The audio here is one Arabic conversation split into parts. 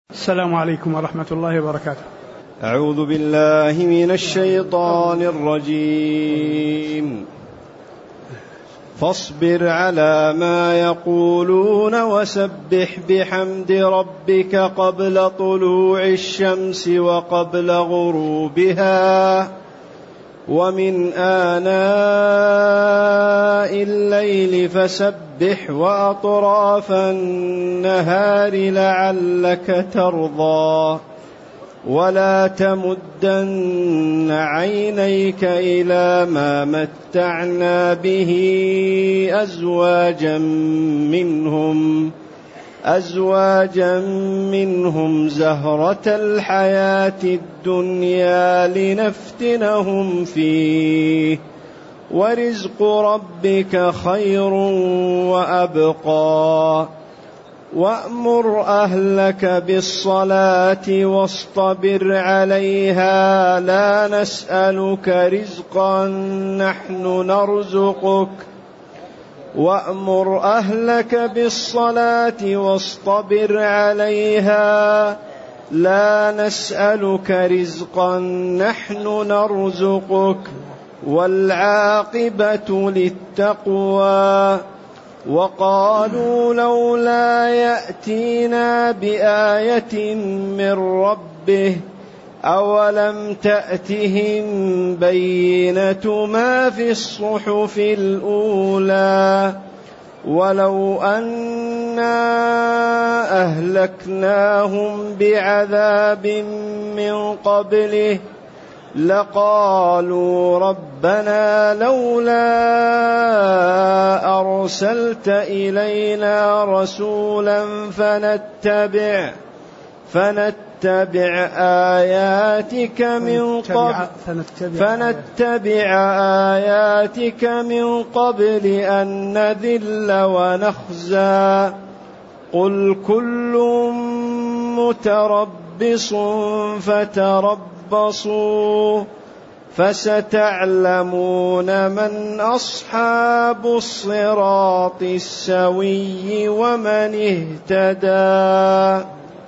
السلام عليكم ورحمة الله وبركاته. أعوذ بالله من الشيطان الرجيم. فاصبر على ما يقولون وسبح بحمد ربك قبل طلوع الشمس وقبل غروبها ومن آناء الليل فسبح وأطراف النهار لعلك ترضى ولا تمدن عينيك إلى ما متعنا به أزواجا منهم زهرة الحياة الدنيا لنفتنهم فيه ورزق ربك خير وأبقى وأمر أهلك بالصلاة واصطبر عليها لا نسألك رزقا نحن نرزقك وأمر أهلك بالصلاة واصطبر عليها لا نسألك رزقا نحن نرزقك والعاقبة للتقوى وقالوا لولا يأتينا بآية من ربه أولم تأتهم بينة ما في الصحف الأولى ولو أنا أهلكناهم بعذاب من قبله لقالوا ربنا لولا أرسلت إلينا رسولا فنتبع آياتك من قبل أن نذل ونخزى قل كل متربص فتربصوا فستعلمون من أصحاب الصراط السوي ومن اهتدى.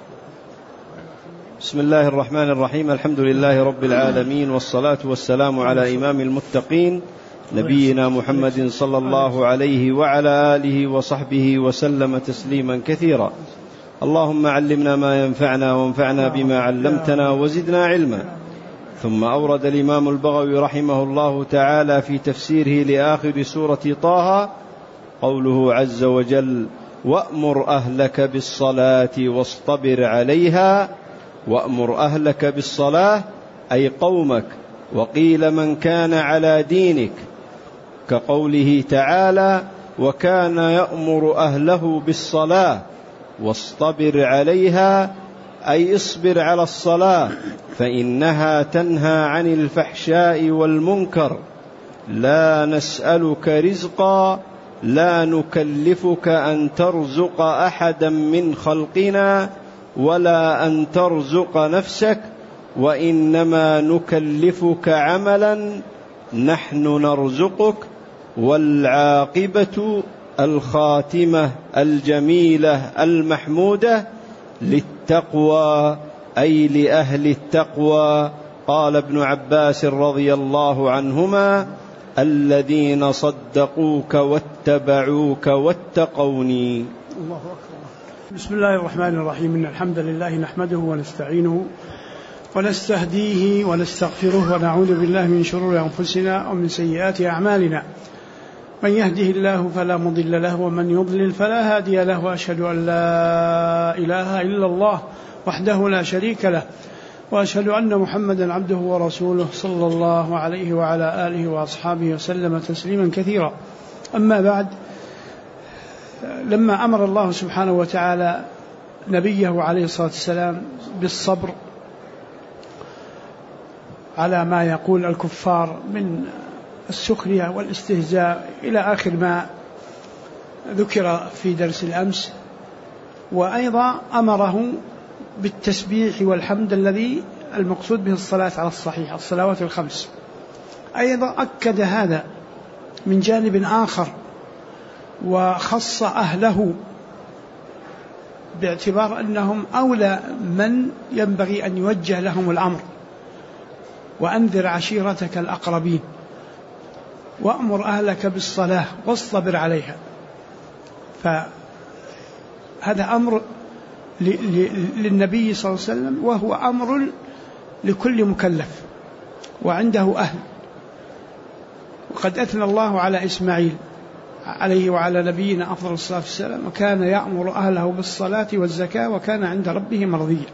بسم الله الرحمن الرحيم. الحمد لله رب العالمين والصلاة والسلام على إمام المتقين نبينا محمد صلى الله عليه وعلى آله وصحبه وسلم تسليما كثيرا. اللهم علمنا ما ينفعنا وانفعنا بما علمتنا وزدنا علما. ثم أورد الإمام البغوي رحمه الله تعالى في تفسيره لآخر سورة طه قوله عز وجل وأمر أهلك بالصلاة واصطبر عليها. وأمر أهلك بالصلاة أي قومك، وقيل من كان على دينك، كقوله تعالى وكان يأمر أهله بالصلاة واصطبر عليها أي اصبر على الصلاة فإنها تنهى عن الفحشاء والمنكر. لا نسألك رزقا لا نكلفك أن ترزق أحدا من خلقنا ولا أن ترزق نفسك وإنما نكلفك عملا نحن نرزقك والعاقبة الخاتمة الجميلة المحمودة للتقوى أي لأهل التقوى. قال ابن عباس رضي الله عنهما الذين صدقوك واتبعوك واتقوني. الله أكبر. بسم الله الرحمن الرحيم. إن الحمد لله نحمده ونستعينه ونستهديه ونستغفره ونعوذ بالله من شرور أنفسنا ومن سيئات أعمالنا. من يهده الله فلا مضل له ومن يضلل فلا هادي له وأشهد أن لا إله إلا الله وحده لا شريك له وأشهد أن محمدا عبده ورسوله صلى الله عليه وعلى آله وأصحابه وسلم تسليما كثيرا. أما بعد، لما أمر الله سبحانه وتعالى نبيه عليه الصلاة والسلام بالصبر على ما يقول الكفار من السخرية والاستهزاء إلى آخر ما ذكر في درس الأمس، وأيضا أمره بالتسبيح والحمد الذي المقصود به الصلاة على الصحيح الصلوات الخمس. أيضا أكد هذا من جانب آخر وخص أهله باعتبار أنهم أولى من ينبغي أن يوجه لهم الأمر. وأنذر عشيرتك الأقربين وأمر أهلك بالصلاة واصطبر عليها. فهذا أمر للنبي صلى الله عليه وسلم، وهو أمر لكل مكلف وعنده أهل. وقد أثنى الله على إسماعيل عليه وعلى نبينا أفضل الصلاة والسلام: وكان يأمر أهله بالصلاة والزكاة وكان عند ربه مرضيا.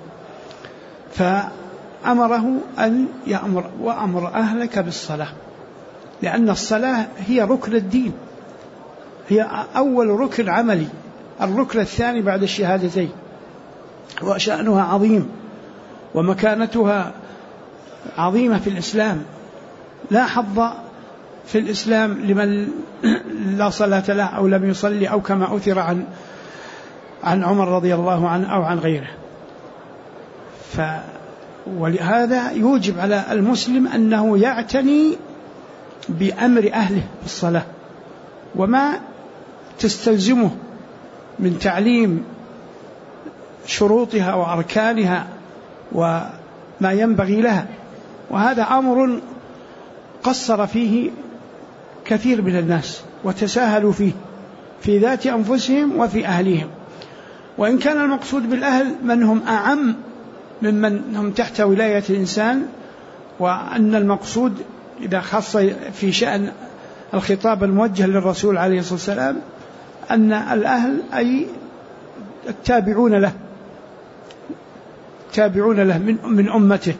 فأمره أن يأمر وأمر أهلك بالصلاة، لأن الصلاة هي ركن الدين، هي أول ركن عملي، الركن الثاني بعد الشهادتين، وشأنها عظيم ومكانتها عظيمة في الإسلام. لا حظ في الإسلام لمن لا صلاة له أو لم يصلي، أو كما أثر عن عمر رضي الله عنه أو عن غيره. ولهذا يوجب على المسلم أنه يعتني بأمر أهله بالصلاة وما تستلزمه من تعليم شروطها وأركانها وما ينبغي لها. وهذا أمر قصر فيه كثير من الناس وتساهلوا فيه في ذات أنفسهم وفي أهليهم. وإن كان المقصود بالأهل من هم أعم ممن هم تحت ولاية الإنسان، وأن المقصود إذا خص في شأن الخطاب الموجه للرسول عليه الصلاة والسلام أن الأهل أي التابعون له من أمته.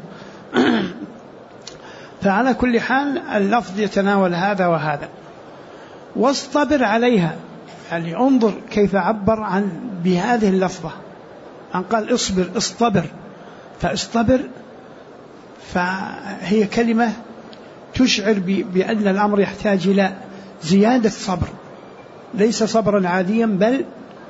فعلى كل حال اللفظ يتناول هذا وهذا. واصطبر عليها، يعني انظر كيف عبر عن بهذه اللفظة، أن قال اصبر اصطبر. فاصطبر فهي كلمة تشعر بأن الأمر يحتاج إلى زيادة صبر، ليس صبرا عاديا، بل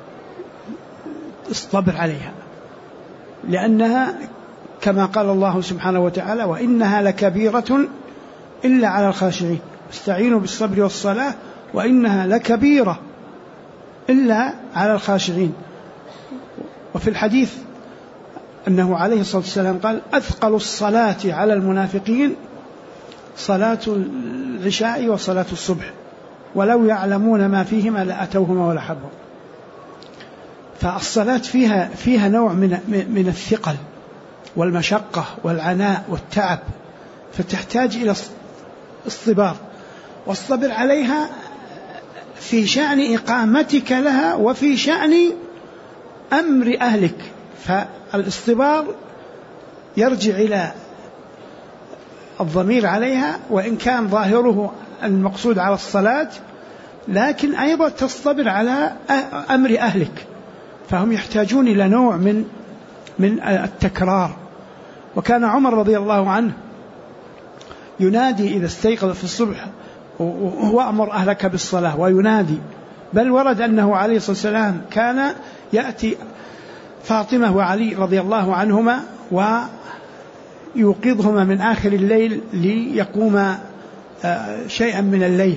اصطبر عليها، لأنها كما قال الله سبحانه وتعالى: وإنها لكبيرة إلا على الخاشعين، استعينوا بالصبر والصلاة وإنها لكبيرة إلا على الخاشعين. وفي الحديث أنه عليه الصلاة والسلام قال: أثقل الصلاة على المنافقين صلاة العشاء وصلاة الصبح ولو يعلمون ما فيهما لأتوهما ولحبوا. فالصلاة فيها نوع من الثقل والمشقة والعناء والتعب، فتحتاج إلى اصطبار. واصطبر عليها في شأن إقامتك لها وفي شأن أمر أهلك. فالاصطبار يرجع إلى الضمير عليها، وإن كان ظاهره المقصود على الصلاة، لكن أيضا تصطبر على أمر أهلك، فهم يحتاجون إلى نوع من التكرار. وكان عمر رضي الله عنه ينادي إذا استيقظ في الصبح: وهو أمر أهلك بالصلاة، وينادي. بل ورد أنه عليه الصلاة والسلام كان يأتي فاطمة وعلي رضي الله عنهما ويوقظهما من آخر الليل ليقوما شيئا من الليل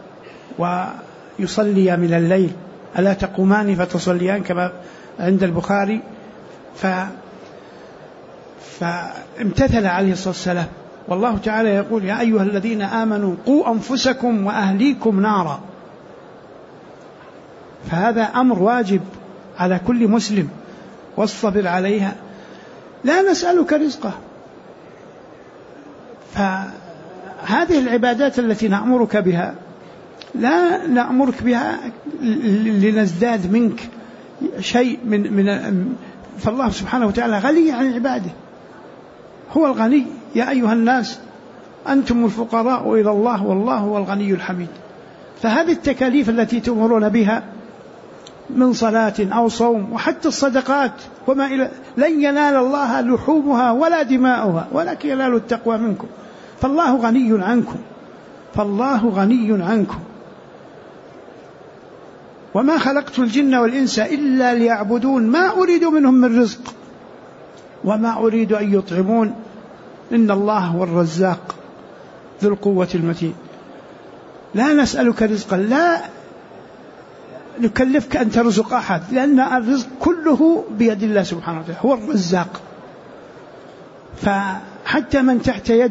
ويصليا من الليل: ألا تقومان فتصليان، كما عند البخاري. فامتثل عليه الصلاة والسلام. والله تعالى يقول: يا أيها الذين آمنوا قوا أنفسكم وأهليكم نارا. فهذا أمر واجب على كل مسلم. واصطبر عليها، لا نسألك رزقه. فهذه العبادات التي نأمرك بها لا نأمرك بها لنزداد منك شيء فالله سبحانه وتعالى غني عن عباده، هو الغني. يا أيها الناس أنتم الفقراء إلى الله والله هو الغني الحميد. فهذه التكاليف التي تؤمرون بها من صلاة أو صوم وحتى الصدقات وما إلى، لن ينال الله لحومها ولا دماؤها ولكن ينال التقوى منكم. فالله غني عنكم. وما خلقت الجن والإنس إلا ليعبدون ما أريد منهم من رزق وما أريد أن يطعمون إن الله هو الرزاق ذو القوة المتين. لا نسألك رزقا، لا نكلفك أن ترزق أحد، لأن الرزق كله بيد الله سبحانه وتعالى، هو الرزاق. فحتى من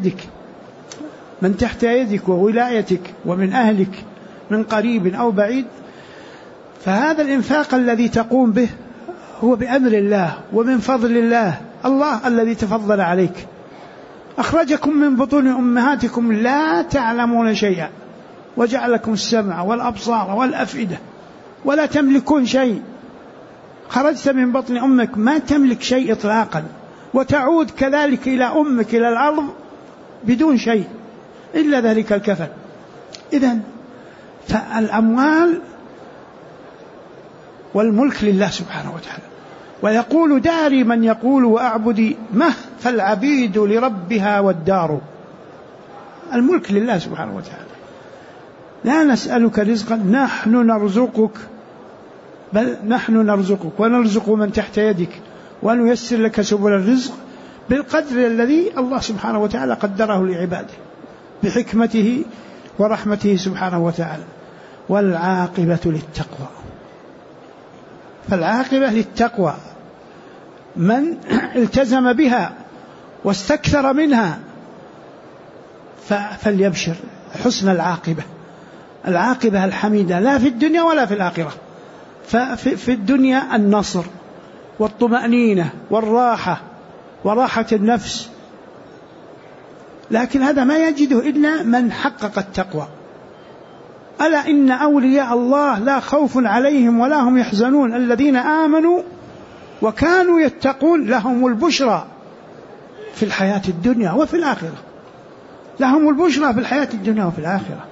تحت يدك وولايتك ومن أهلك من قريب أو بعيد، فهذا الإنفاق الذي تقوم به هو بأمر الله ومن فضل الله، الله الذي تفضل عليك. أخرجكم من بطون أمهاتكم لا تعلمون شيئا وجعلكم السمع والأبصار والأفئدة ولا تملكون شيء. خرجت من بطن أمك ما تملك شيء إطلاقا، وتعود كذلك إلى أمك إلى الأرض بدون شيء إلا ذلك الكفن. إذن فالأموال والملك لله سبحانه وتعالى. ويقول داري من يقول وأعبدي مه فالعبيد لربها والدار. الملك لله سبحانه وتعالى. لا نسألك رزقا، نحن نرزقك، بل نحن نرزقك ونرزق من تحت يدك ونيسر لك سبل الرزق بالقدر الذي الله سبحانه وتعالى قدره لعباده بحكمته ورحمته سبحانه وتعالى. والعاقبة للتقوى. فالعاقبة للتقوى، من التزم بها واستكثر منها فليبشر حسن العاقبة، العاقبة الحميدة، لا في الدنيا ولا في الآخرة. ففي الدنيا النصر والطمأنينة والراحة وراحة النفس، لكن هذا ما يجده إلا من حقق التقوى. ألا إن أولياء الله لا خوف عليهم ولا هم يحزنون الذين آمنوا وكانوا يتقون، لهم البشرى في الحياة الدنيا وفي الآخرة. لهم البشرى في الحياة الدنيا وفي الآخرة.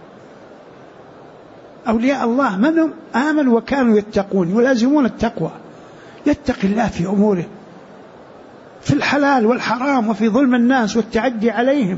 أولياء الله من هم؟ آمنوا وكانوا يتقون، يلازمون التقوى، يتقي الله في أموره، في الحلال والحرام وفي ظلم الناس والتعدي عليهم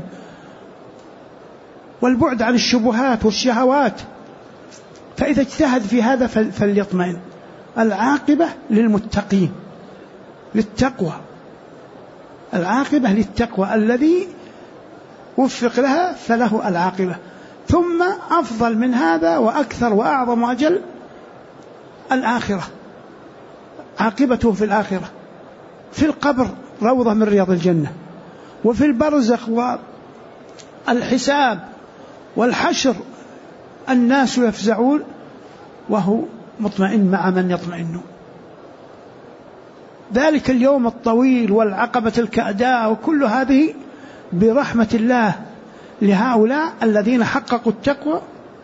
والبعد عن الشبهات والشهوات. فإذا اجتهد في هذا فليطمئن. العاقبة للمتقين، للتقوى، العاقبة للتقوى، الذي وفق لها فله العاقبة. ثم أفضل من هذا وأكثر وأعظم وأجل الآخرة، عاقبته في الآخرة، في القبر روضة من رياض الجنة، وفي البرزخ والحساب والحشر الناس يفزعون وهو مطمئن مع من يطمئن. ذلك اليوم الطويل والعقبة الكأداء وكل هذه برحمة الله لهؤلاء الذين حققوا التقوى،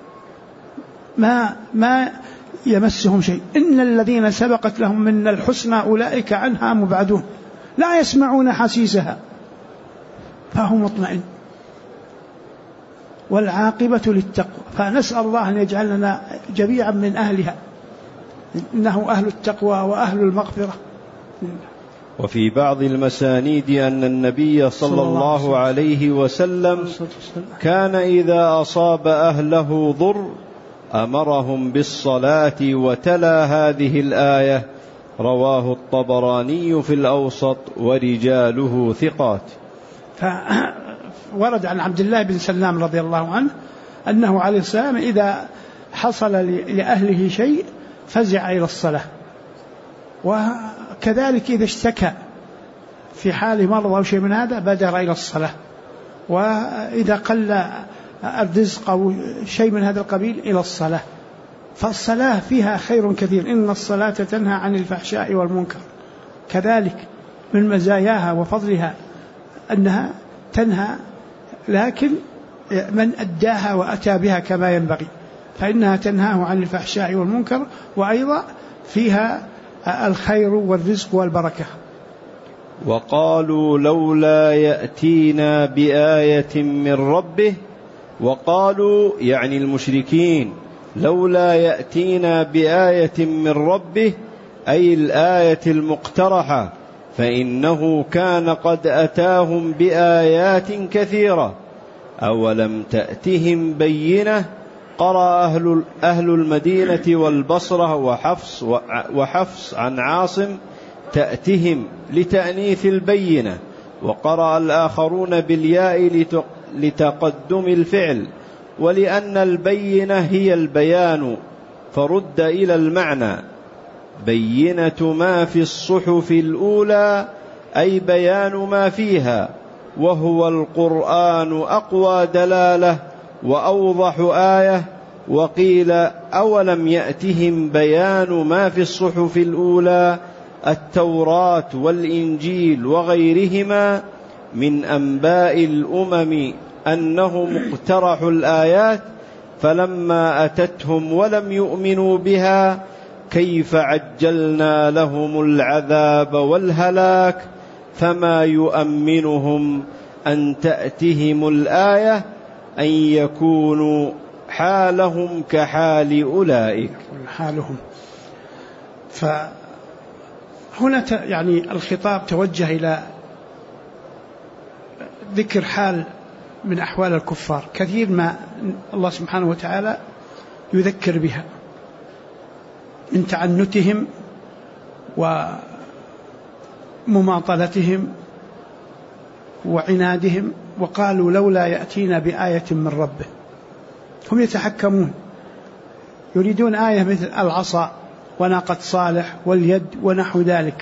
ما يمسهم شيء. إن الذين سبقت لهم من الحسنى أولئك عنها مبعدون لا يسمعون حسيسها فهو مطمئن. والعاقبة للتقوى. فنسأل الله أن يجعلنا جميعا من أهلها، إنه أهل التقوى وأهل المغفرة. وفي بعض المسانيد أن النبي صلى الله عليه وسلم كان إذا أصاب أهله ضر أمرهم بالصلاة وتلا هذه الآية. رواه الطبراني في الأوسط ورجاله ثقات. ورد عن عبد الله بن سلام رضي الله عنه أنه عليه السلام إذا حصل لأهله شيء فزع إلى الصلاة، وكذلك إذا اشتكى في حال مرض أو شيء من هذا بادر إلى الصلاة، وإذا قل الرزق أو شيء من هذا القبيل إلى الصلاة. فالصلاة فيها خير كثير، إن الصلاة تنهى عن الفحشاء والمنكر. كذلك من مزاياها وفضلها أنها تنهى، لكن من أداها وأتى بها كما ينبغي فإنها تنهاه عن الفحشاء والمنكر، وأيضا فيها الخير والرزق والبركة. وقالوا لولا يأتينا بآية من ربه، وقالوا يعني المشركين لولا يأتينا بآية من ربه أي الآية المقترحة، فإنه كان قد أتاهم بآيات كثيرة. أولم تأتهم بينة. قرأ أهل المدينة والبصرة وحفص عن عاصم تأتهم لتأنيث البينة، وقرأ الآخرون بالياء لتقدم الفعل، ولأن البينة هي البيان فرد إلى المعنى: بينة ما في الصحف الأولى، أي بيان ما فيها، وهو القرآن أقوى دلالة وأوضح آية. وقيل: أولم يأتهم بيان ما في الصحف الأولى، التوراة والإنجيل وغيرهما من أنباء الأمم أنهم اقترحوا الآيات، فلما أتتهم ولم يؤمنوا بها كيف عجلنا لهم العذاب والهلاك، فما يؤمنهم أن تأتهم الآية أن يكونوا حالهم كحال أولئك. حالهم. فهنا يعني الخطاب توجه إلى ذكر حال من أحوال الكفار كثير ما الله سبحانه وتعالى يذكر بها من تعنتهم ومماطلتهم وعنادهم. وقالوا: لولا يأتينا بآية من ربه. هم يتحكمون، يريدون آية مثل العصا وناقة صالح واليد ونحو ذلك،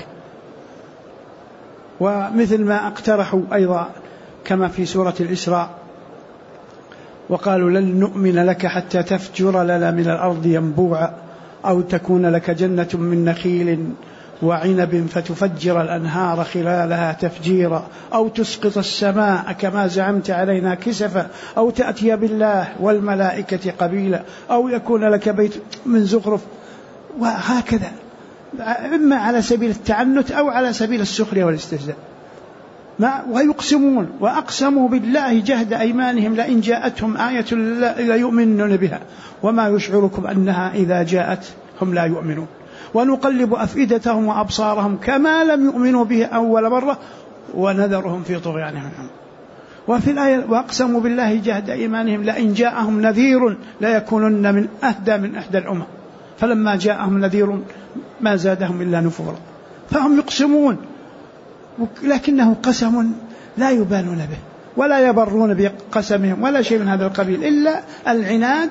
ومثل ما اقترحوا أيضا كما في سورة الإسراء: وقالوا لن نؤمن لك حتى تفجر لنا من الأرض ينبوعا، أو تكون لك جنة من نخيل وعنب فتفجر الأنهار خلالها تفجيرا، أو تسقط السماء كما زعمت علينا كسفا، أو تأتي بالله والملائكة قبيلا، أو يكون لك بيت من زخرف. وهكذا، إما على سبيل التعنت أو على سبيل السخرية والاستهزاء. ويقسمون وأقسموا بالله جهد أيمانهم لئن جاءتهم آية لا يؤمنون بها وما يشعركم أنها إذا جاءت هم لا يؤمنون، ونقلب أفئدتهم وأبصارهم كما لم يؤمنوا به أول مرة ونذرهم في طغيانهم. وفي الآية: وأقسموا بالله جهد أيمانهم لئن جاءهم نذير لا يكونن من إحدى الأمم، فلما جاءهم نذير ما زادهم إلا نفورا. فهم يقسمون، لكنه قسم لا يبالون به ولا يبرون بقسمهم ولا شيء من هذا القبيل إلا العناد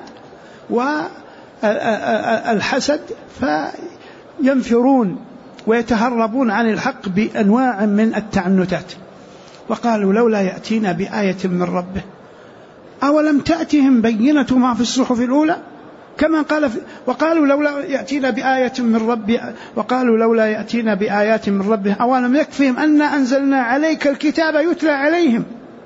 والحسد، فينفرون ويتهربون عن الحق بأنواع من التعنتات. وقالوا: لولا يأتينا بآية من ربه، أولم تأتهم بينة ما في الصحف الأولى، كما قال وقالوا لولا يأتينا بآية من ربه، وقالوا لولا يأتينا بآيات من ربه أولم يكفيهم أن أنزلنا عليك الكتاب يتلى عليهم.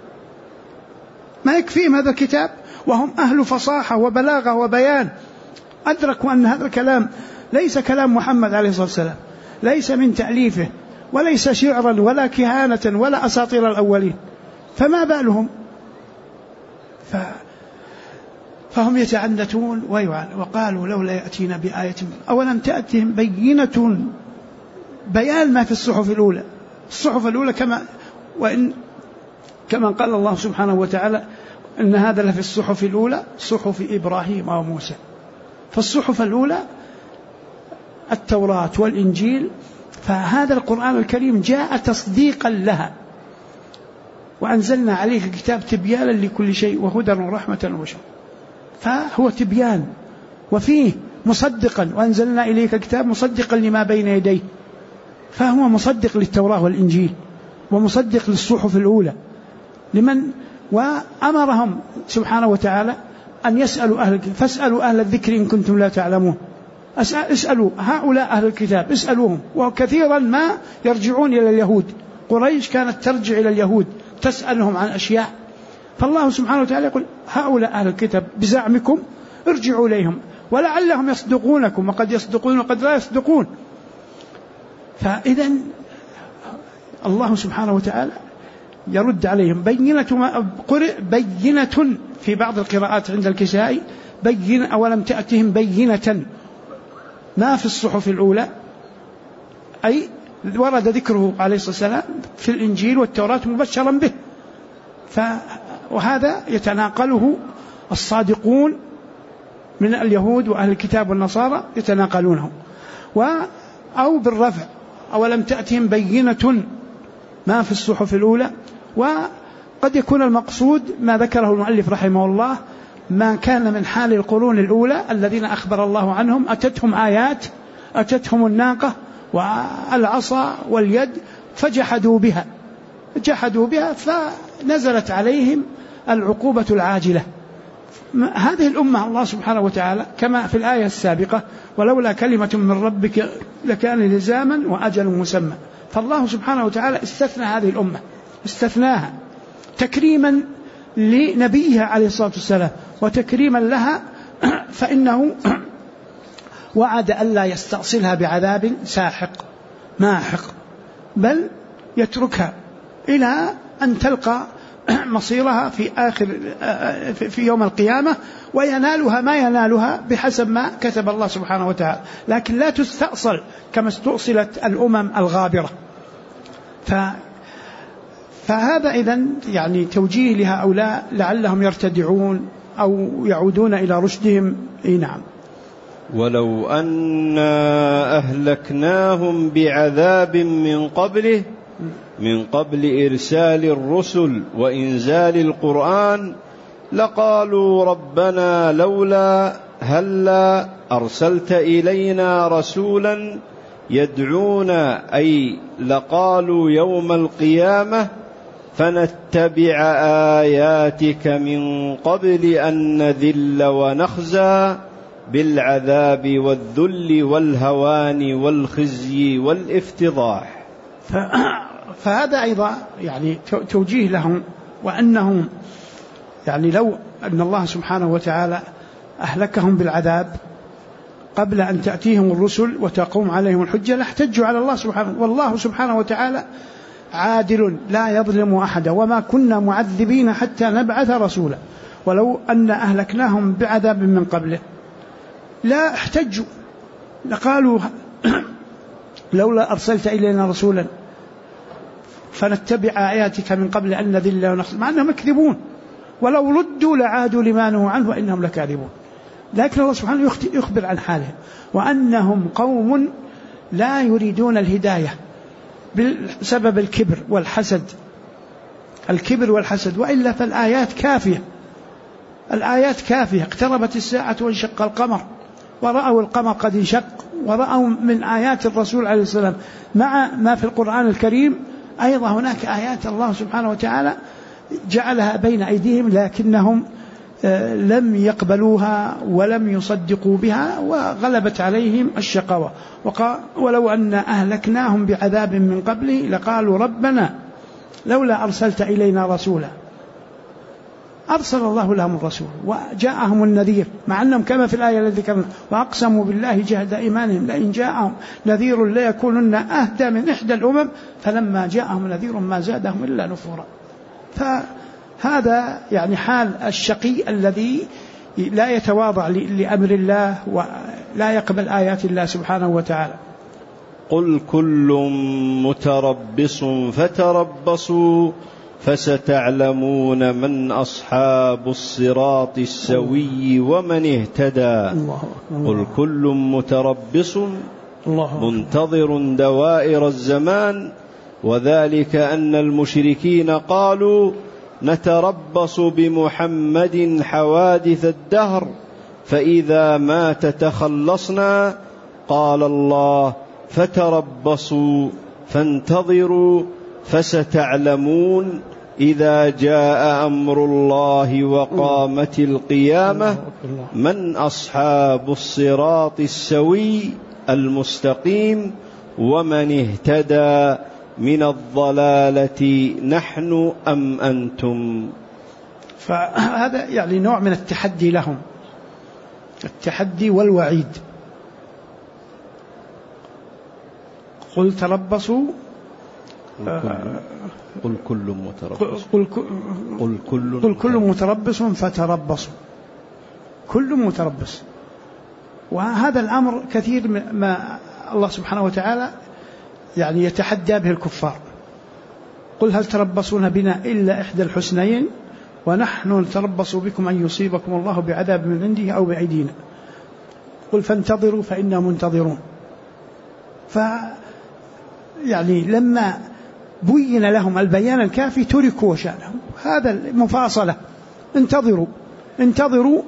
ما يكفيهم هذا الكتاب وهم أهل فصاحة وبلاغة وبيان، أدركوا أن هذا الكلام ليس كلام محمد عليه الصلاة والسلام، ليس من تأليفه، وليس شعرا ولا كهانة ولا أساطير الأولين، فما بالهم؟ فهم يتعنتون وقالوا لولا يأتينا بآية، أولم تأتهم بينة، بيان ما في الصحف الأولى. الصحف الأولى كما قال الله سبحانه وتعالى: إن هذا لفي الصحف الأولى صحف إبراهيم وموسى. فالصحف الأولى التوراة والإنجيل، فهذا القرآن الكريم جاء تصديقا لها. وأنزلنا عليك الكتاب تبيانا لكل شيء وهدى ورحمة وبشرى، فهو تبيان وفيه مصدقا، وأنزلنا إليك الكتاب مصدقا لما بين يديه، فهو مصدق للتوراة والإنجيل ومصدق للصحف الأولى لمن. وأمرهم سبحانه وتعالى أن يسألوا فاسألوا أهل الذكر إن كنتم لا تعلمون. اسألوا هؤلاء أهل الكتاب، اسألوهم. وكثيرا ما يرجعون إلى اليهود، قريش كانت ترجع إلى اليهود تسألهم عن أشياء، فالله سبحانه وتعالى يقول: هؤلاء أهل الكتاب بزعمكم ارجعوا إليهم ولعلهم يصدقونكم، وقد يصدقون وقد لا يصدقون. فإذا الله سبحانه وتعالى يرد عليهم. بينة في بعض القراءات عند الكسائي بينة، أولم تأتهم بينة ما في الصحف الأولى، أي ورد ذكره عليه الصلاة والسلام في الإنجيل والتوراة مبشرا به. وهذا يتناقله الصادقون من اليهود وأهل الكتاب والنصارى، يتناقلونه. أو بالرفع: أولم تأتهم بينة ما في الصحف الأولى. وقد يكون المقصود ما ذكره المؤلف رحمه الله: ما كان من حال القرون الأولى الذين أخبر الله عنهم، أتتهم آيات، أتتهم الناقة والعصا واليد فجحدوا بها فنزلت عليهم العقوبة العاجلة. هذه الأمة الله سبحانه وتعالى كما في الآية السابقة ولولا كلمة من ربك لكان لزاما وأجل مسمى، فالله سبحانه وتعالى استثنى هذه الأمة، استثناها تكريما لنبيها عليه الصلاة والسلام وتكريما لها، فإنه وعد ألا يستأصلها بعذاب ساحق ماحق، بل يتركها إلى أن تلقى مصيرها في يوم القيامة، وينالها ما ينالها بحسب ما كتب الله سبحانه وتعالى، لكن لا تستأصل كما استؤصلت الأمم الغابرة. فهذا إذن يعني توجيه لهؤلاء لعلهم يرتدعون أو يعودون إلى رشدهم. نعم. ولو أنا أهلكناهم بعذاب من قبل إرسال الرسل وإنزال القرآن لقالوا ربنا لولا هلا أرسلت إلينا رسولا يدعونا، أي لقالوا يوم القيامة فنتبع آياتك من قبل أن نذل ونخزى بالعذاب والذل والهوان والخزي والافتضاح. فهذا أيضا يعني توجيه لهم، وأنهم يعني لو أن الله سبحانه وتعالى أهلكهم بالعذاب قبل أن تأتيهم الرسل وتقوم عليهم الحجة لاحتجوا على الله سبحانه، والله سبحانه وتعالى عادل لا يظلم أحدا، وما كنا معذبين حتى نبعث رسولا. ولو أن أهلكناهم بعذاب من قبله لا احتجوا، لقالوا لولا أرسلت إلينا رسولا فنتبع آياتك من قبل أن نذل ونخزى، مع أنهم يكذبون، ولو ردوا لعادوا لما نهوا عنه وإنهم لكاذبون. لكن الله سبحانه يخبر عن حالهم وأنهم قوم لا يريدون الهداية بسبب الكبر والحسد، وإلا فالآيات كافية، الآيات كافية. اقتربت الساعة وانشق القمر ورأوا القمر قد انشق، ورأوا من آيات الرسول عليه السلام مع ما في القرآن الكريم أيضا هناك آيات الله سبحانه وتعالى جعلها بين أيديهم لكنهم لم يقبلوها ولم يصدقوا بها وغلبت عليهم الشقاوة. ولو أن أهلكناهم بعذاب من قبله لقالوا ربنا لولا أرسلت إلينا رسولا. أرسل الله لهم الرسول وجاءهم النذير، مع أنهم كما في الآية التي ذكرنا وأقسموا بالله جهد إيمانهم لئن جاءهم نذير ليكونن أهدى من إحدى الأمم فلما جاءهم نذير ما زادهم إلا نفورا. فهذا يعني حال الشقي الذي لا يتواضع لأمر الله ولا يقبل آيات الله سبحانه وتعالى. قل كل متربص فتربصوا فستعلمون من أصحاب الصراط السوي ومن اهتدى. قل كل متربص منتظر دوائر الزمان، وذلك أن المشركين قالوا نتربص بمحمد حوادث الدهر فإذا مات تخلصنا. قال الله فتربصوا فانتظروا فستعلمون إذا جاء أمر الله وقامت القيامة من أصحاب الصراط السوي المستقيم ومن اهتدى من الضلالة نحن أم أنتم. فهذا يعني نوع من التحدي لهم، التحدي والوعيد. قل تربصوا قل كل متربص قل كل متربص فتربصوا، كل متربص. وهذا الأمر كثير ما الله سبحانه وتعالى يعني يتحدى به الكفار. قل هل تربصون بنا إلا إحدى الحسنيين ونحن نتربص بكم أن يصيبكم الله بعذاب من عنده أو بأيدينا قل فانتظروا فإنا منتظرون. يعني لما بين لهم البيان الكافي تركوا وشانهم، هذا المفاصلة، انتظروا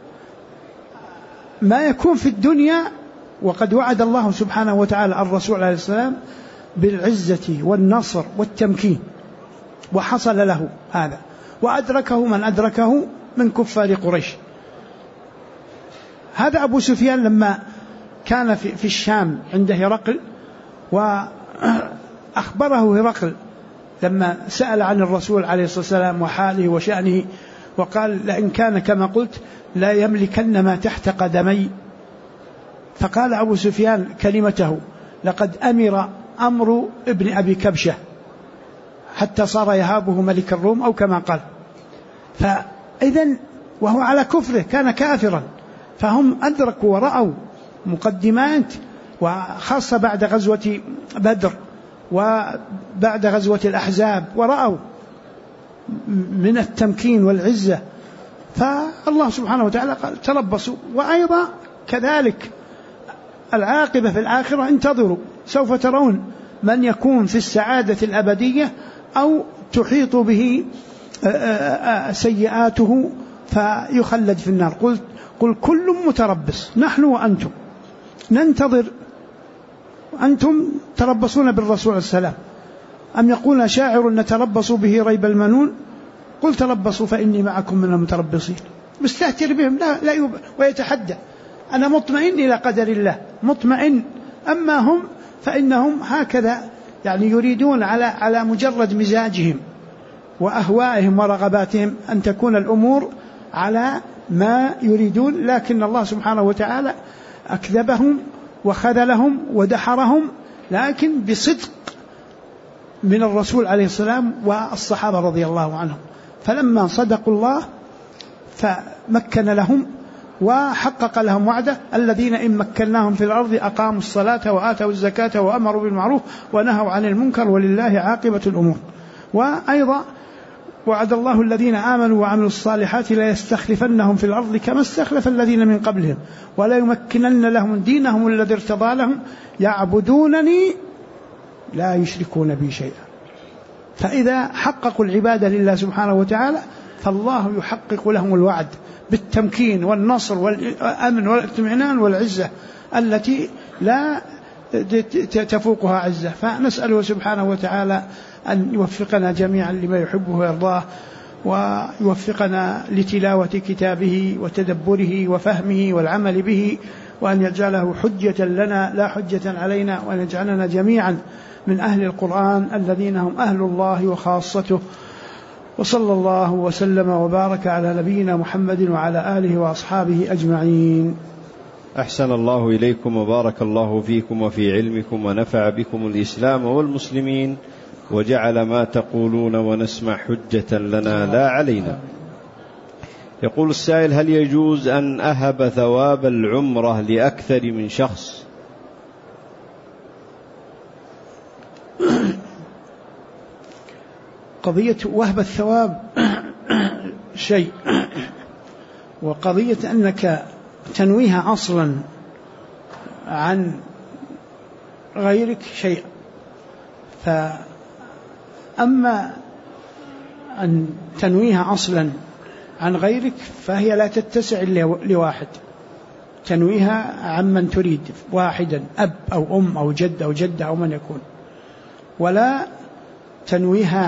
ما يكون في الدنيا، وقد وعد الله سبحانه وتعالى الرسول عليه السلام بالعزة والنصر والتمكين، وحصل له هذا، وأدركه من أدركه من كفار قريش. هذا أبو سفيان لما كان في الشام عند هرقل، وأخبره هرقل لما سأل عن الرسول عليه الصلاة والسلام وحاله وشأنه، وقال لئن كان كما قلت لا يملكن ما تحت قدمي. فقال أبو سفيان كلمته: لقد أمر أمر ابن أبي كبشة حتى صار يهابه ملك الروم، أو كما قال. فإذن وهو على كفره كان كافرا، فهم أدركوا ورأوا مقدمات، وخاصة بعد غزوة بدر وبعد غزوة الأحزاب، ورأوا من التمكين والعزة. فالله سبحانه وتعالى قال: تربصوا. وأيضا كذلك العاقبة في الآخرة: انتظروا سوف ترون من يكون في السعادة الأبدية أو تحيط به سيئاته فيخلد في النار. قل كل متربص، نحن وأنتم ننتظر. أنتم تربصون بالرسول السلام، أم يقولون شاعر نتربص به ريب المنون؟ قل تربصوا فإني معكم من المتربصين. مستهتر بهم لا ويتحدى: أنا مطمئن إلى قدر الله، مطمئن. أما هم فإنهم هكذا يعني يريدون على مجرد مزاجهم وأهوائهم ورغباتهم أن تكون الأمور على ما يريدون، لكن الله سبحانه وتعالى أكذبهم وخذلهم ودحرهم، لكن بصدق من الرسول عليه السلام والصحابة رضي الله عنهم. فلما صدقوا الله فمكن لهم وحقق لهم وعده: الذين إن مكناهم في الأرض أقاموا الصلاة وآتوا الزكاة وأمروا بالمعروف ونهوا عن المنكر ولله عاقبة الأمور. وأيضا وعد الله الذين آمنوا وعملوا الصالحات لا يستخلفنهم في الأرض كما استخلف الذين من قبلهم ولا يمكنن لهم دينهم الذي ارتضى لهم يعبدونني لا يشركون بي شيئا. فإذا حققوا العبادة لله سبحانه وتعالى فالله يحقق لهم الوعد بالتمكين والنصر والأمن والاطمئنان والعزة التي لا تفوقها عزة. فنسأله سبحانه وتعالى أن يوفقنا جميعا لما يحبه ويرضاه، ويوفقنا لتلاوة كتابه وتدبره وفهمه والعمل به، وأن يجعله حجة لنا لا حجة علينا، وأن يجعلنا جميعا من أهل القرآن الذين هم أهل الله وخاصته. وصلى الله وسلم وبارك على نبينا محمد وعلى آله وأصحابه أجمعين. أحسن الله إليكم وبارك الله فيكم وفي علمكم ونفع بكم الإسلام والمسلمين، وجعل ما تقولون ونسمع حجة لنا لا علينا. يقول السائل: هل يجوز أن أهب ثواب العمرة لأكثر من شخص؟ قضية وهب الثواب شيء، وقضية أنك تنويها أصلا عن غيرك شيء. فأما أن تنويها أصلا عن غيرك فهي لا تتسع لواحد، تنويها عمن تريد واحدا، أب أو أم أو جد أو جدة أو من يكون، ولا تنويها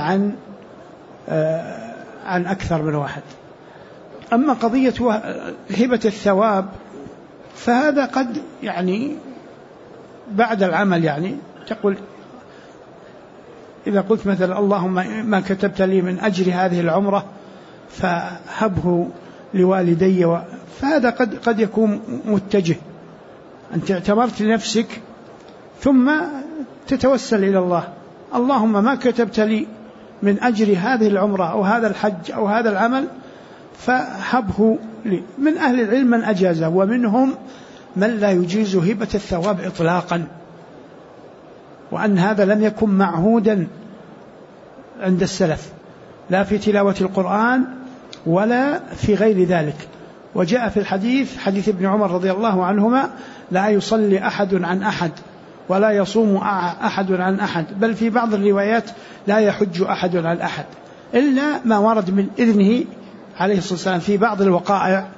عن أكثر من واحد. أما قضية هبة الثواب فهذا قد يعني بعد العمل، يعني تقول إذا قلت مثلا: اللهم ما كتبت لي من أجر هذه العمرة فهبه لوالدي، فهذا قد يكون متجه. أنت اعتمرت لنفسك ثم تتوسل إلى الله: اللهم ما كتبت لي من أجر هذه العمرة أو هذا الحج أو هذا العمل فهبه لي. من أهل العلم من أجازه، ومنهم من لا يجيز هبة الثواب إطلاقا، وأن هذا لم يكن معهودا عند السلف لا في تلاوة القرآن ولا في غير ذلك. وجاء في الحديث حديث ابن عمر رضي الله عنهما: لا يصلي أحد عن أحد ولا يصوم أحد عن أحد، بل في بعض الروايات لا يحج أحد عن أحد إلا ما ورد من إذنه عليه الصلاة والسلام في بعض الوقائع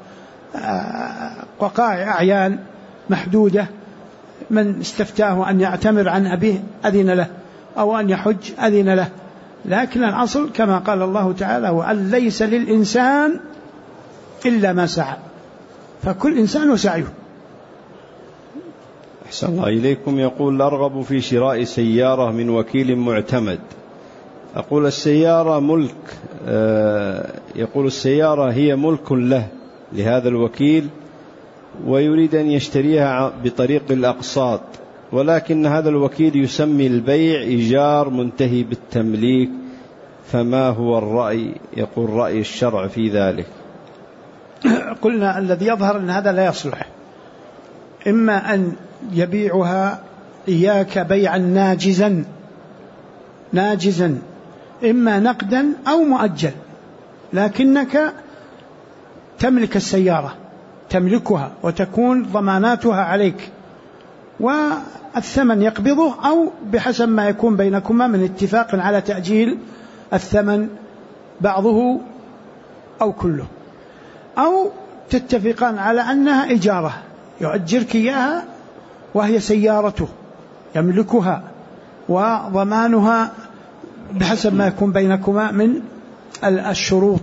أعيان محدودة من استفتاه أن يعتمر عن أبيه أذن له أو أن يحج أذن له، لكن الأصل كما قال الله تعالى وأن ليس للإنسان إلا ما سعى، فكل إنسان وسعيه. أحسن الله إليكم. يقول أرغب في شراء سيارة من وكيل معتمد. أقول السيارة ملك، يقول السيارة هي ملك له لهذا الوكيل ويريد أن يشتريها بطريق الأقساط، ولكن هذا الوكيل يسمي البيع إيجار منتهي بالتمليك، فما هو الرأي؟ يقول رأي الشرع في ذلك. قلنا الذي يظهر أن هذا لا يصلح، إما أن يبيعها إياك بيعا ناجزا إما نقدا أو مؤجل، لكنك تملك السيارة، تملكها وتكون ضماناتها عليك، والثمن يقبضه أو بحسب ما يكون بينكما من اتفاق على تأجيل الثمن بعضه أو كله، أو تتفقان على أنها إجارة يؤجرك إياها وهي سيارته يملكها وضمانها بحسب ما يكون بينكما من الشروط.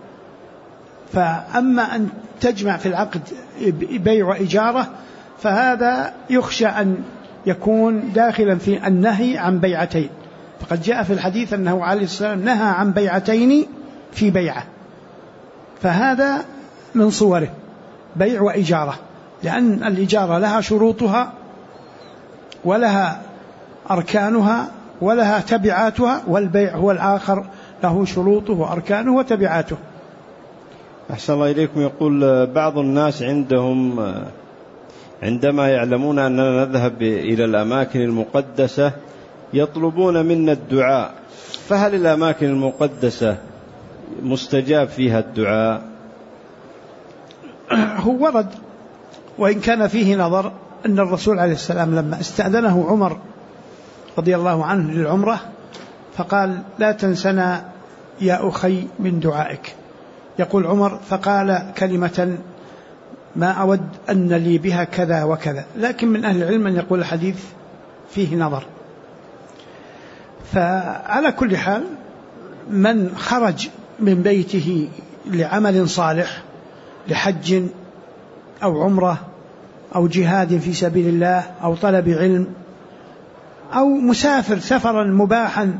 فأما أن تجمع في العقد بيع وإجارة فهذا يخشى أن يكون داخلا في النهي عن بيعتين، فقد جاء في الحديث أنه عليه السلام نهى عن بيعتين في بيعة، فهذا من صوره بيع وإجارة، لأن الإجارة لها شروطها ولها أركانها ولها تبعاتها، والبيع هو الآخر له شروطه وأركانه وتبعاته. أحسن الله إليكم. يقول بعض الناس عندما يعلمون أننا نذهب إلى الأماكن المقدسة يطلبون منا الدعاء، فهل الأماكن المقدسة مستجاب فيها الدعاء؟ هو ورد وإن كان فيه نظر أن الرسول عليه السلام لما استأذنه عمر رضي الله عنه للعمرة فقال لا تنسنا يا أخي من دعائك. يقول عمر فقال كلمة ما أود أن لي بها كذا وكذا، لكن من أهل العلم أن يقول الحديث فيه نظر. فعلى كل حال من خرج من بيته لعمل صالح لحج أو عمرة أو جهاد في سبيل الله أو طلب علم أو مسافر سفرا مباحا،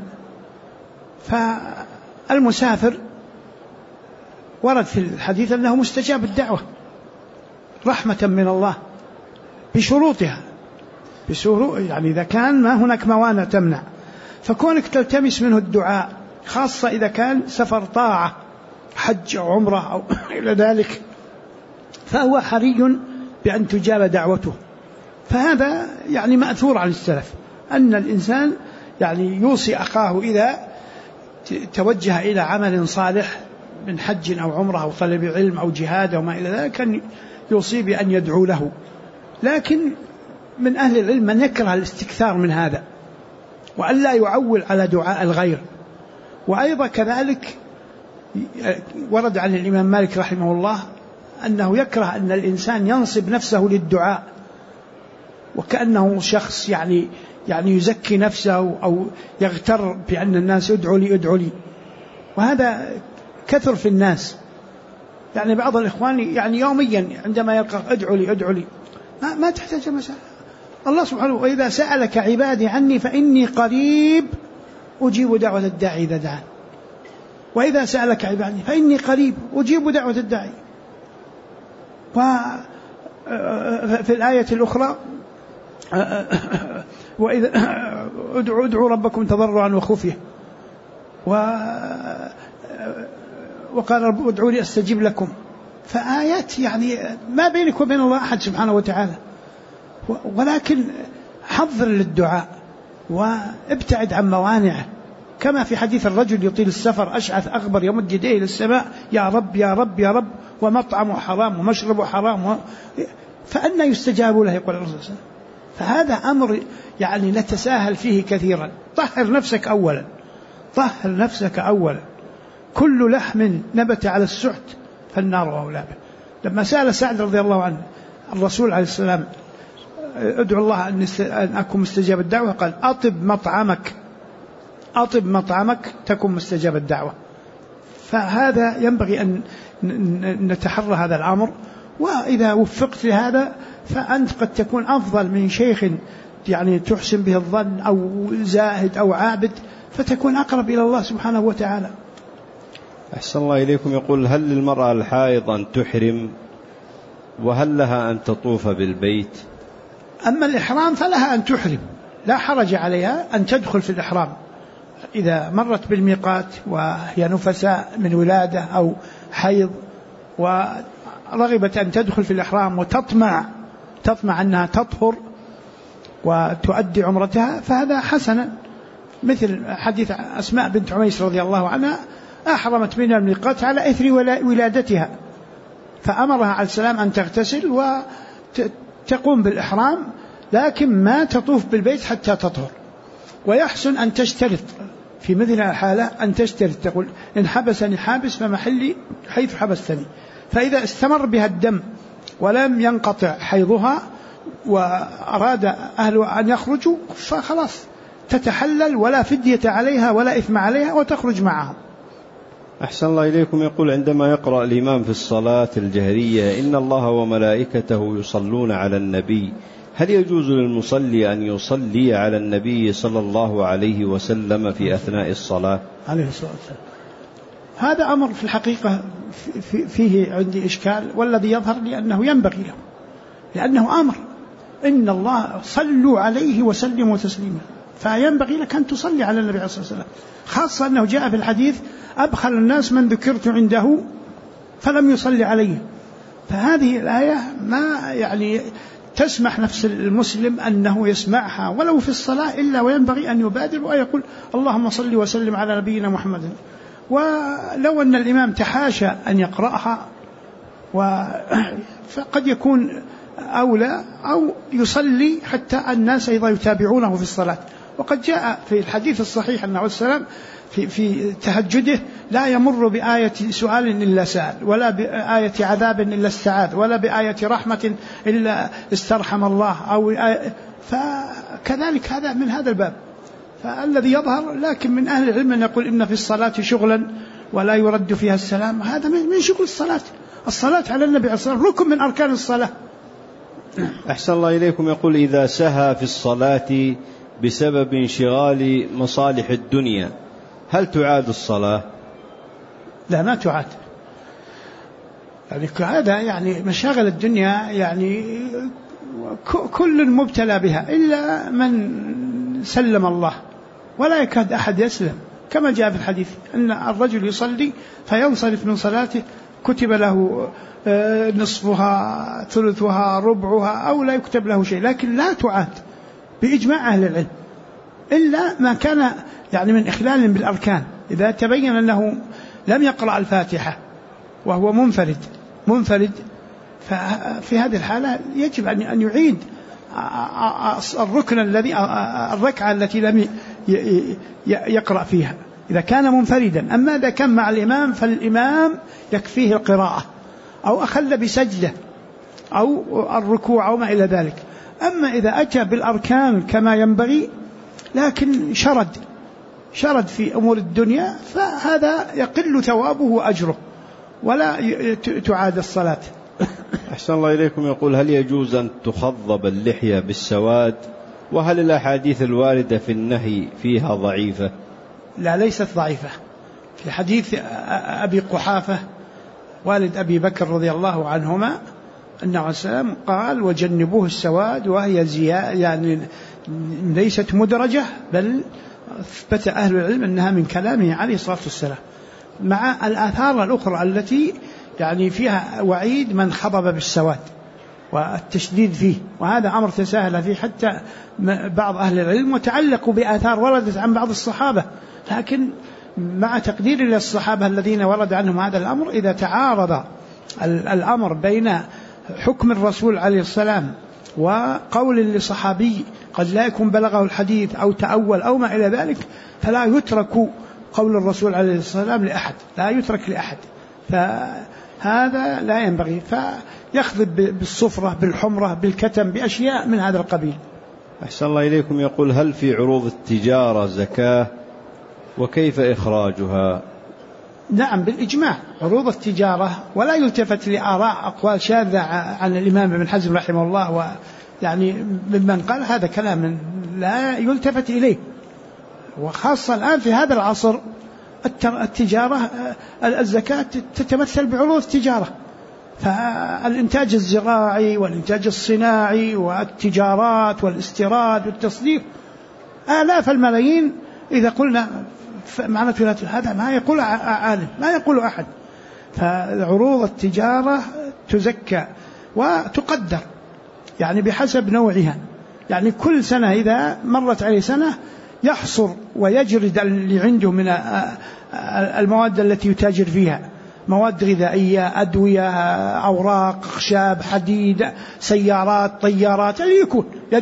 فالمسافر ورد في الحديث أنه مستجاب الدعوة رحمة من الله بشروطها، يعني إذا كان ما هناك موانع تمنع، فكونك تلتمس منه الدعاء خاصة إذا كان سفر طاعة حج أو عمرة أو إلى ذلك فهو حري بأن تجاب دعوته. فهذا يعني مأثور عن السلف أن الإنسان يعني يوصي أخاه إذا توجه إلى عمل صالح من حج أو عمرة أو طلب علم أو جهاد أو ما إلى ذلك أن يوصي بأن يدعو له، لكن من أهل العلم من يكره الاستكثار من هذا وأن لا يعول على دعاء الغير. وأيضا كذلك ورد عن الإمام مالك رحمه الله أنه يكره أن الإنسان ينصب نفسه للدعاء وكأنه شخص يعني يزكي نفسه أو يغتر بأن الناس ادعوا لي، وهذا كثر في الناس. يعني بعض الإخوان يعني يوميا عندما يلقى ادعوا لي ما تحتاج مسألة. الله سبحانه وإذا سألك عبادي عني فإني قريب أجيب دعوة الداعي إذا دعان، وإذا سألك عبادي فإني قريب أجيب دعوة الداعي. وفي الآية الأخرى وإذا ادعوا ربكم تضرعا وخفية، وقال رب ادعوا لي أستجيب لكم. فآيات يعني ما بينك وبين الله أحد سبحانه وتعالى، ولكن حضر للدعاء وابتعد عن موانعه، كما في حديث الرجل يطيل السفر أشعث أغبر يمد يديه للسماء يا رب يا رب يا رب ومطعمه حرام ومشربه حرام فأنا يستجاب له، يقول الرسول صلى الله عليه وسلم. فهذا أمر يعني نتساهل فيه كثيرا. طهر نفسك أولا، كل لحم نبت على السحت فالنار أولى به. لما سأل سعد رضي الله عنه الرسول عليه السلام ادعو الله أن أكون مستجاب الدعوة، قال أطب مطعمك تكون مستجاب الدعوة. فهذا ينبغي أن نتحرى هذا الأمر، وإذا وفقت لهذا فأنت قد تكون أفضل من شيخ يعني تحسن به الظن أو زاهد أو عابد، فتكون أقرب إلى الله سبحانه وتعالى. أحسن الله إليكم. يقول: هل للمرأة الحائض أن تحرم، وهل لها أن تطوف بالبيت؟ أما الإحرام فلها أن تحرم، لا حرج عليها أن تدخل في الإحرام إذا مرت بالميقات وهي نفساء من ولادة أو حيض ورغبت أن تدخل في الإحرام وتطمع أنها تطهر وتؤدي عمرتها، فهذا حسنا، مثل حديث أسماء بنت عميس رضي الله عنها أحرمت من الميقات على إثر ولادتها، فأمرها عليه السلام أن تغتسل وتقوم بالإحرام، لكن ما تطوف بالبيت حتى تطهر. ويحسن أن تشترط في مثل الحالة، أن تشترط تقول: إن حبسني حابس فمحلي حيث حبستني. فإذا استمر بها الدم ولم ينقطع حيضها وأراد أهلها أن يخرجوا فخلاص تتحلل ولا فدية عليها ولا إثم عليها وتخرج معهم. أحسن الله إليكم. يقول: عندما يقرأ الإمام في الصلاة الجهرية إن الله وملائكته يصلون على النبي، هل يجوز للمصلي أن يصلي على النبي صلى الله عليه وسلم في أثناء الصلاة؟ عليه الصلاة والسلام. هذا أمر في الحقيقة فيه عندي إشكال، والذي يظهر لي أنه ينبغي له، لأنه أمر إن الله صلوا عليه وسلموا تسليما، فينبغي لك أن تصلي على النبي صلى الله عليه وسلم، خاصة أنه جاء في الحديث: أبخل الناس من ذكرت عنده فلم يصلي عليه. فهذه الآية ما يعني تسمح نفس المسلم أنه يسمعها ولو في الصلاة، إلا وينبغي أن يبادر ويقول: اللهم صل وسلم على نبينا محمد. ولو أن الإمام تحاشى أن يقرأها فقد يكون أولى، أو يصلي حتى الناس أيضا يتابعونه في الصلاة. وقد جاء في الحديث الصحيح أنه عليه السلام في تهجده لا يمر بآية سؤال إلا سأل، ولا بآية عذاب إلا استعاذ، ولا بآية رحمة إلا استرحم الله، فكذلك هذا من هذا الباب. فالذي يظهر، لكن من أهل العلم أن يقول إن في الصلاة شغلا ولا يرد فيها السلام، هذا من شغل الصلاة على النبي عليه الصلاة والسلام ركن من أركان الصلاة. أحسن الله إليكم. يقول: إذا سهى في الصلاة بسبب انشغال مصالح الدنيا، هل تعاد الصلاة؟ لا، ما تعاد. يعني هذا يعني مشاغل الدنيا يعني كل مبتلى بها إلا من سلم الله، ولا يكاد أحد يسلم، كما جاء في الحديث أن الرجل يصلي فينصرف من صلاته كتب له نصفها ثلثها ربعها أو لا يكتب له شيء، لكن لا تعاد بإجماع أهل العلم إلا ما كان يعني من إخلال بالأركان. إذا تبين أنه لم يقرأ الفاتحة وهو منفرد ففي هذه الحالة يجب أن يعيد الركعة التي لم يقرأ فيها إذا كان منفردا. أما إذا كان مع الإمام فالإمام يكفيه القراءة أو أخل بسجدة أو الركوع أو ما إلى ذلك. أما إذا أتى بالأركان كما ينبغي لكن شرد في أمور الدنيا فهذا يقل ثوابه وأجره ولا تعاد الصلاة. أحسن الله إليكم. يقول: هل يجوز أن تخضب اللحية بالسواد؟ وهل الأحاديث الواردة في النهي فيها ضعيفة؟ لا، ليست ضعيفة. في حديث أبي قحافة والد أبي بكر رضي الله عنهما أنه عليه السلام قال: وجنبوه السواد، وهي يعني ليست مدرجة، بل أثبت أهل العلم أنها من كلامه عليه الصلاة والسلام، مع الآثار الأخرى التي يعني فيها وعيد من خضب بالسواد والتشديد فيه، وهذا أمر تساهل فيه حتى بعض أهل العلم وتعلقوا بآثار وردت عن بعض الصحابة. لكن مع تقدير للصحابة الذين ورد عنهم هذا الأمر، إذا تعارض الأمر بين حكم الرسول عليه السلام وقول لصحابي قد لا يكون بلغه الحديث أو تأول أو ما إلى ذلك، فلا يترك قول الرسول عليه الصلاة والسلام لأحد، لا يترك لأحد، فهذا لا ينبغي. فيخضب بالصفرة بالحمرة بالكتم بأشياء من هذا القبيل. أحسن الله إليكم. يقول: هل في عروض التجارة زكاة وكيف إخراجها؟ نعم بالإجماع عروض التجارة، ولا يلتفت لآراء أقوال شاذة عن الإمام ابن حزم رحمه الله، يعني ممن قال هذا كلام لا يلتفت إليه، وخاصة الآن في هذا العصر التجارة الزكاة تتمثل بعروض التجارة، فالإنتاج الزراعي والإنتاج الصناعي والتجارات والاستيراد والتصدير آلاف الملايين. إذا قلنا معناته هذا ما يقول عالم، ما يقول أحد. فعروض التجارة تزكى وتقدر يعني بحسب نوعها، يعني كل سنة إذا مرت عليه سنة يحصر ويجرد اللي عنده من المواد التي يتاجر فيها، مواد غذائية، أدوية، أوراق، خشاب، حديد، سيارات، طيارات، اللي يكون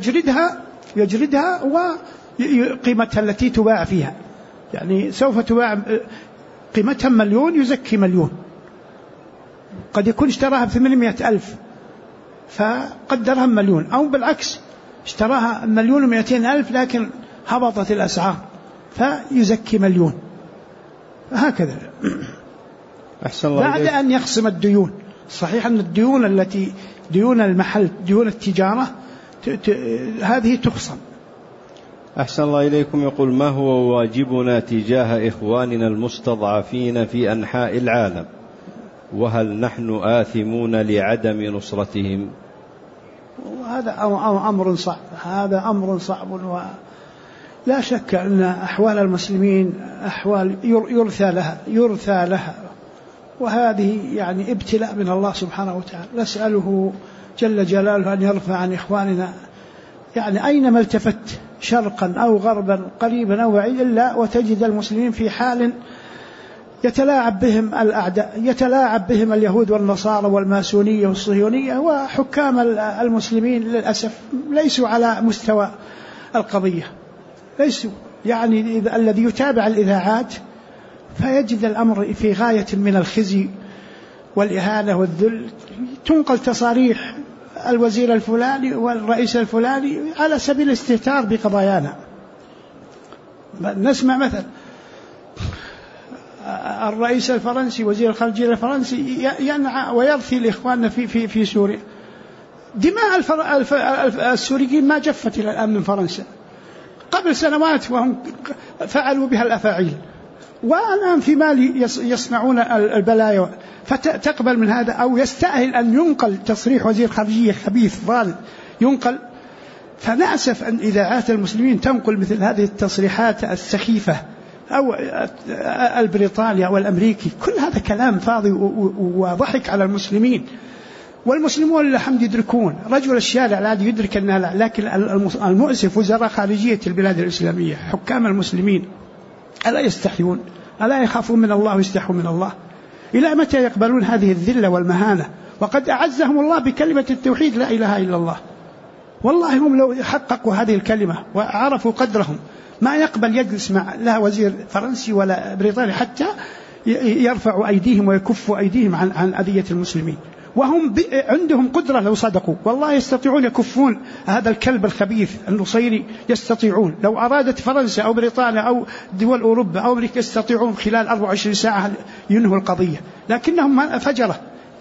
يجردها وقيمتها التي تباع فيها، يعني سوف تباع قيمتها 1,000,000 يزكي 1,000,000. قد يكون اشتراها ب800,000 فقدرها 1,000,000، أو بالعكس اشتراها 1,200,000 لكن هبطت الأسعار فيزكي 1,000,000. هكذا أحسن الله بعد أن يخصم الديون. صحيح أن الديون التي ديون المحل ديون التجارة هذه تخصم. أحسن الله إليكم. يقول: ما هو واجبنا تجاه إخواننا المستضعفين في أنحاء العالم، وهل نحن آثمون لعدم نصرتهم؟ هذا أمر صعب، هذا أمر صعب، ولا شك أن أحوال المسلمين أحوال يرثى لها، وهذه يعني ابتلاء من الله سبحانه وتعالى. نسأله جل جلاله أن يرفع عن إخواننا يعني أينما التفت، شرقا أو غربا، قريبا أو بعيدا، إلا وتجد المسلمين في حال يتلاعب بهم الأعداء، يتلاعب بهم اليهود والنصارى والماسونية والصهيونية، وحكام المسلمين للأسف ليسوا على مستوى القضية، ليسوا يعني الذي يتابع الإذاعات فيجد الأمر في غاية من الخزي والإهانة والذل. تنقل تصاريح الوزير الفلاني والرئيس الفلاني على سبيل الاستهتار بقضايانا. نسمع مثلا الرئيس الفرنسي وزير الخارجية الفرنسي ينعى ويرثي لإخواننا في سوريا. دماء السوريين ما جفت إلى الآن من فرنسا، قبل سنوات وهم فعلوا بها الأفاعيل، والآن في مالي يصنعون البلايا. فتقبل من هذا أو يستأهل أن ينقل تصريح وزير خارجية خبيث ضال ينقل؟ فنأسف أن إذاعات المسلمين تنقل مثل هذه التصريحات السخيفة، أو البريطاني أو الأمريكي. كل هذا كلام فاضي وضحك على المسلمين، والمسلمون للحمد يدركون. رجل الشارع العادي يدرك أنها لا، لكن المؤسف وزراء خارجية البلاد الإسلامية حكام المسلمين ألا يستحيون؟ ألا يخافون من الله ويستحوا من الله؟ إلى متى يقبلون هذه الذلة والمهانة وقد أعزهم الله بكلمة التوحيد لا إله إلا الله؟ والله هم لو حققوا هذه الكلمة وعرفوا قدرهم ما يقبل يجلس مع لا وزير فرنسي ولا بريطاني حتى يرفعوا أيديهم ويكفوا أيديهم عن أذية المسلمين، وهم عندهم قدرة لو صدقوا والله يستطيعون يكفون هذا الكلب الخبيث النصيري. يستطيعون لو أرادت فرنسا أو بريطانيا أو دول أوروبا أو أمريكا يستطيعون خلال 24 ساعة ينهوا القضية، لكنهم فجرة.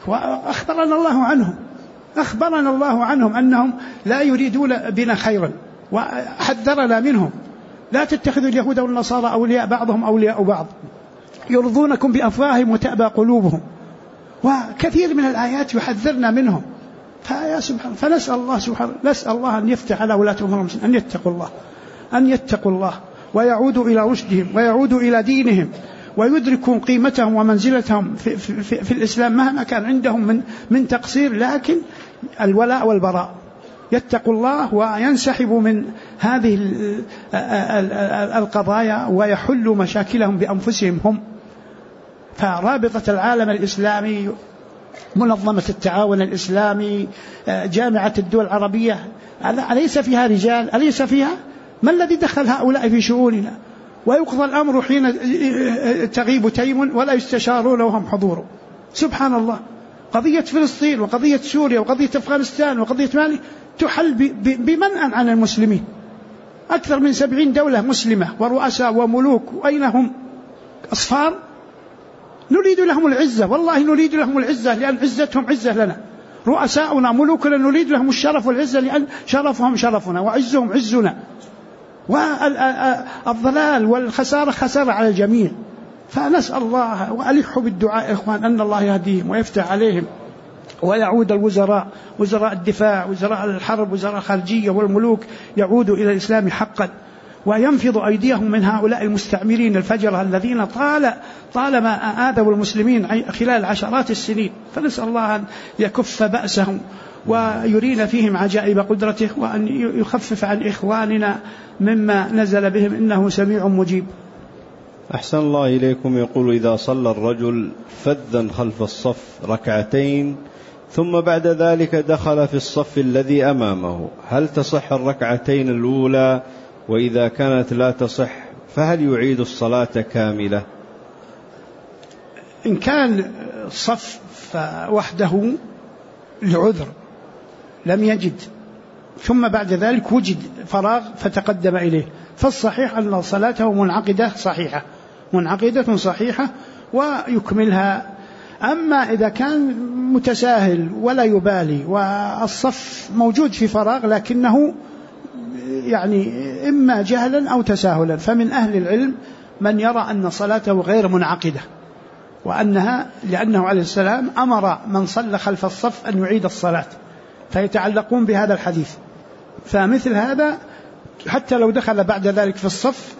أخبرنا الله عنهم أنهم لا يريدون بنا خيرا، وحذرنا منهم: لا تتخذوا اليهود والنصارى أولياء بعضهم أولياء بعض، يرضونكم بأفواههم وتأبى قلوبهم. وكثير من الآيات يحذرنا منهم. فيا سبحان، فنسأل الله سبحانه، نسأل الله أن يفتح على ولاة أمور المسلمين أن يتقوا الله ويعودوا إلى رشدهم ويعودوا إلى دينهم ويدركوا قيمتهم ومنزلتهم في الإسلام مهما كان عندهم من تقصير، لكن الولاء والبراء. يتقوا الله وينسحبوا من هذه القضايا ويحلوا مشاكلهم بأنفسهم هم. فرابطة العالم الإسلامي، منظمة التعاون الإسلامي، جامعة الدول العربية، أليس فيها رجال؟ أليس فيها؟ ما الذي دخل هؤلاء في شؤوننا؟ ويقضى الأمر حين تغيب تيم ولا يستشارون وهم حضور. سبحان الله، قضية فلسطين وقضية سوريا وقضية أفغانستان وقضية مالي تحل بمنأ عن المسلمين. أكثر من 70 دولة مسلمة ورؤساء وملوك، وأين هم؟ أصفار. نريد لهم العزة، والله نريد لهم العزة لأن عزتهم عزة لنا. رؤساؤنا ملوكنا نريد لهم الشرف والعزة لأن شرفهم شرفنا وعزهم عزنا. والضلال والخسارة خسارة على الجميع. فنسأل الله وألحوا بالدعاء إخوان أن الله يهديهم ويفتح عليهم ويعود الوزراء، وزراء الدفاع، وزراء الحرب، وزراء الخارجية والملوك يعودوا إلى الإسلام حقا، وينفض أيديهم من هؤلاء المستعمرين الفجرة الذين طالما آذوا المسلمين خلال عشرات السنين. فنسأل الله أن يكف بأسهم ويرينا فيهم عجائب قدرته، وأن يخفف عن إخواننا مما نزل بهم، إنه سميع مجيب. أحسن الله إليكم. يقول: إذا صلى الرجل فذا خلف الصف ركعتين ثم بعد ذلك دخل في الصف الذي أمامه، هل تصح الركعتين الأولى؟ وإذا كانت لا تصح فهل يعيد الصلاة كاملة؟ إن كان الصف وحده لعذر لم يجد ثم بعد ذلك وجد فراغ فتقدم إليه، فالصحيح أن صلاته منعقدة صحيحة ويكملها. أما إذا كان متساهل ولا يبالي والصف موجود في فراغ لكنه يعني إما جهلا أو تساهلا، فمن أهل العلم من يرى أن صلاته غير منعقدة، وأنها لأنه عليه السلام أمر من صلى خلف الصف أن يعيد الصلاة، فيتعلقون بهذا الحديث. فمثل هذا حتى لو دخل بعد ذلك في الصف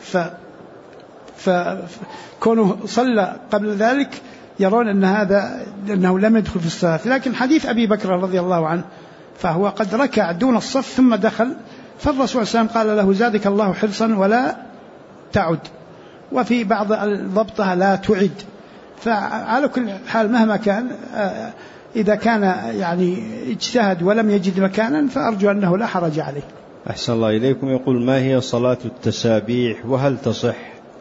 فكونه صلى قبل ذلك يرون أنه لم يدخل في الصلاة. لكن حديث أبي بكر رضي الله عنه فهو قد ركع دون الصف ثم دخل، فالرسول صلى الله عليه وسلم قال له: زادك الله حرصا ولا تعد، وفي بعض ضبطها لا تعد. فعلى كل حال مهما كان إذا كان يعني اجتهد ولم يجد مكانا فأرجو أنه لا حرج عليه. أحسن الله إليكم. يقول: ما هي صلاة التسابيح وهل تصح؟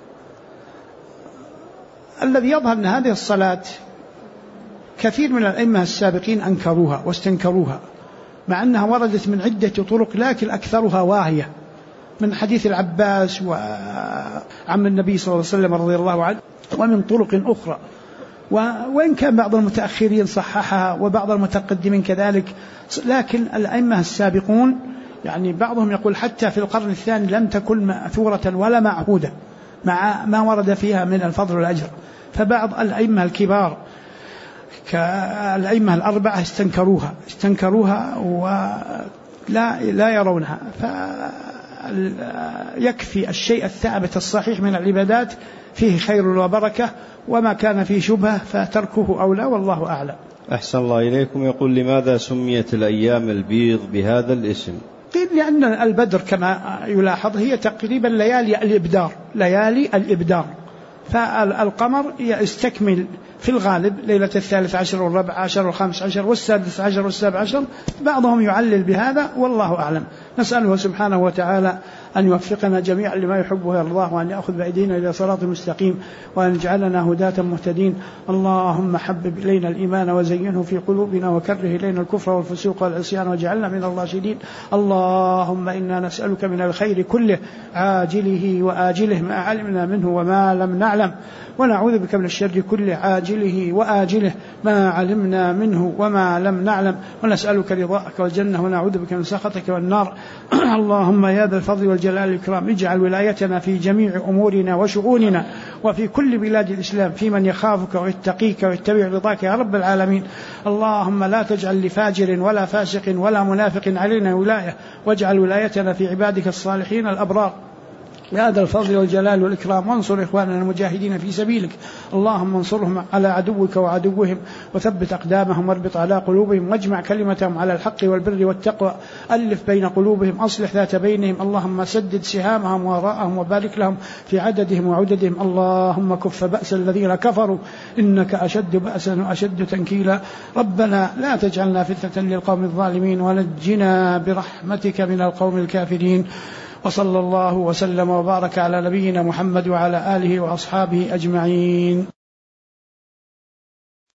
الذي يظهر أن هذه الصلاة كثير من الأئمة السابقين أنكروها واستنكروها، مع أنها وردت من عدة طرق لكن أكثرها واهية، من حديث العباس وعم النبي صلى الله عليه وسلم رضي الله عنه، ومن طرق أخرى. وإن كان بعض المتأخرين صححها وبعض المتقدمين كذلك، لكن الأئمة السابقون يعني بعضهم يقول حتى في القرن الثاني لم تكن مأثورة ولا معهودة مع ما ورد فيها من الفضل والأجر. فبعض الأئمة الكبار كالأئمة الأربعة استنكروها ولا يرونها. فيكفي الشيء الثابت الصحيح من العبادات فيه خير وبركة، وما كان فيه شبهة فتركه أولى، والله أعلم. أحسن الله إليكم. يقول: لماذا سميت الأيام البيض بهذا الاسم؟ قيل لأن البدر كما يلاحظ هي تقريبا ليالي الإبدار، فالقمر يستكمل في الغالب ليلة 13 والرابع عشر وال15 وال16 وال17، بعضهم يعلل بهذا والله أعلم. نسأله سبحانه وتعالى أن يوفقنا جميعا لما يحبه ويرضاه، وأن يأخذ بأيدينا إلى صراط مستقيم، وأن يجعلنا هداة مهتدين. اللهم حبب إلينا الإيمان وزينه في قلوبنا، وكره إلينا الكفر والفسوق والعصيان واجعلنا من الراشدين. اللهم إنا نسألك من الخير كله عاجله وآجله ما علمنا منه وما لم نعلم، ونعوذ بك من الشر كله عاجله وآجله ما علمنا منه وما لم نعلم، ونسألك رضاك والجنة، ونعوذ بك من سخطك والنار. اللهم يا ذا الفضل والجلال والإكرام اجعل ولايتنا في جميع أمورنا وشؤوننا، وفي كل بلاد الإسلام، في من يخافك ويتقيك ويتبع رضاك يا رب العالمين. اللهم لا تجعل لفاجر ولا فاسق ولا منافق علينا ولاية، واجعل ولايتنا في عبادك الصالحين الأبرار يا ذا الفضل والجلال والإكرام. وانصر إخواننا المجاهدين في سبيلك، اللهم انصرهم على عدوك وعدوهم، وثبت أقدامهم واربط على قلوبهم، واجمع كلمتهم على الحق والبر والتقوى، ألف بين قلوبهم، أصلح ذات بينهم. اللهم سدد سهامهم وراءهم، وبارك لهم في عددهم وعددهم. اللهم كف بأس الذين كفروا إنك أشد بأسا وأشد تنكيلا. ربنا لا تجعلنا فتنة للقوم الظالمين، ونجنا برحمتك من القوم الكافرين. وصلى الله وسلم وبارك على نبينا محمد وعلى آله وأصحابه أجمعين.